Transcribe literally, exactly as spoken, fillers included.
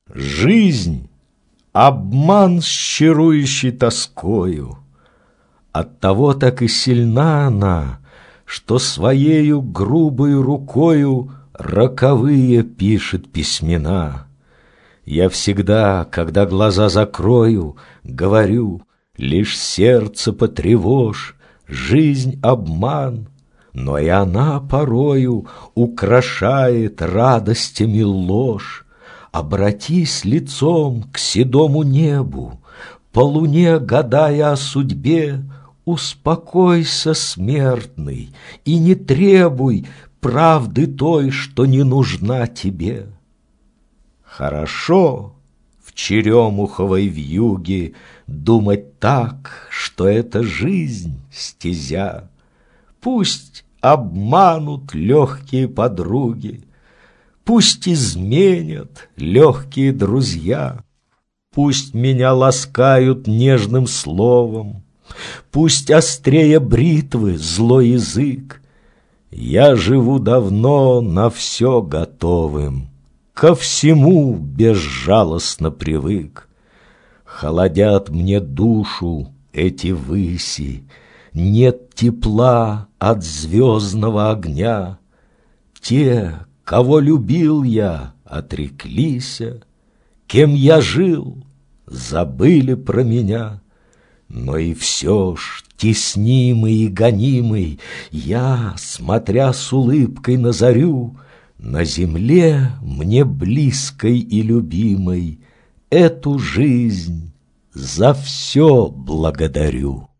Жизнь — обман с чарующей тоскою. Оттого так и сильна она, что своею грубою рукою роковые пишет письмена. Я всегда, когда глаза закрою, говорю: лишь сердце потревожь, жизнь — обман. Но и она порою украшает радостями ложь. Обратись лицом к седому небу, по луне гадая о судьбе, успокойся, смертный, и не требуй правды той, что не нужна тебе. Хорошо в черемуховой вьюге думать так, что это жизнь стезя. Пусть обманут легкие подруги, пусть изменят легкие друзья, пусть меня ласкают нежным словом, пусть острее бритвы злой язык. Я живу давно на все готовым, ко всему безжалостно привык. Холодят мне душу эти выси, нет тепла от звездного огня. Те, кого любил я, отреклися, кем я жил, забыли про меня. Но и все ж, теснимый и гонимый, я, смотря с улыбкой на зарю, на земле мне близкой и любимой, эту жизнь за все благодарю.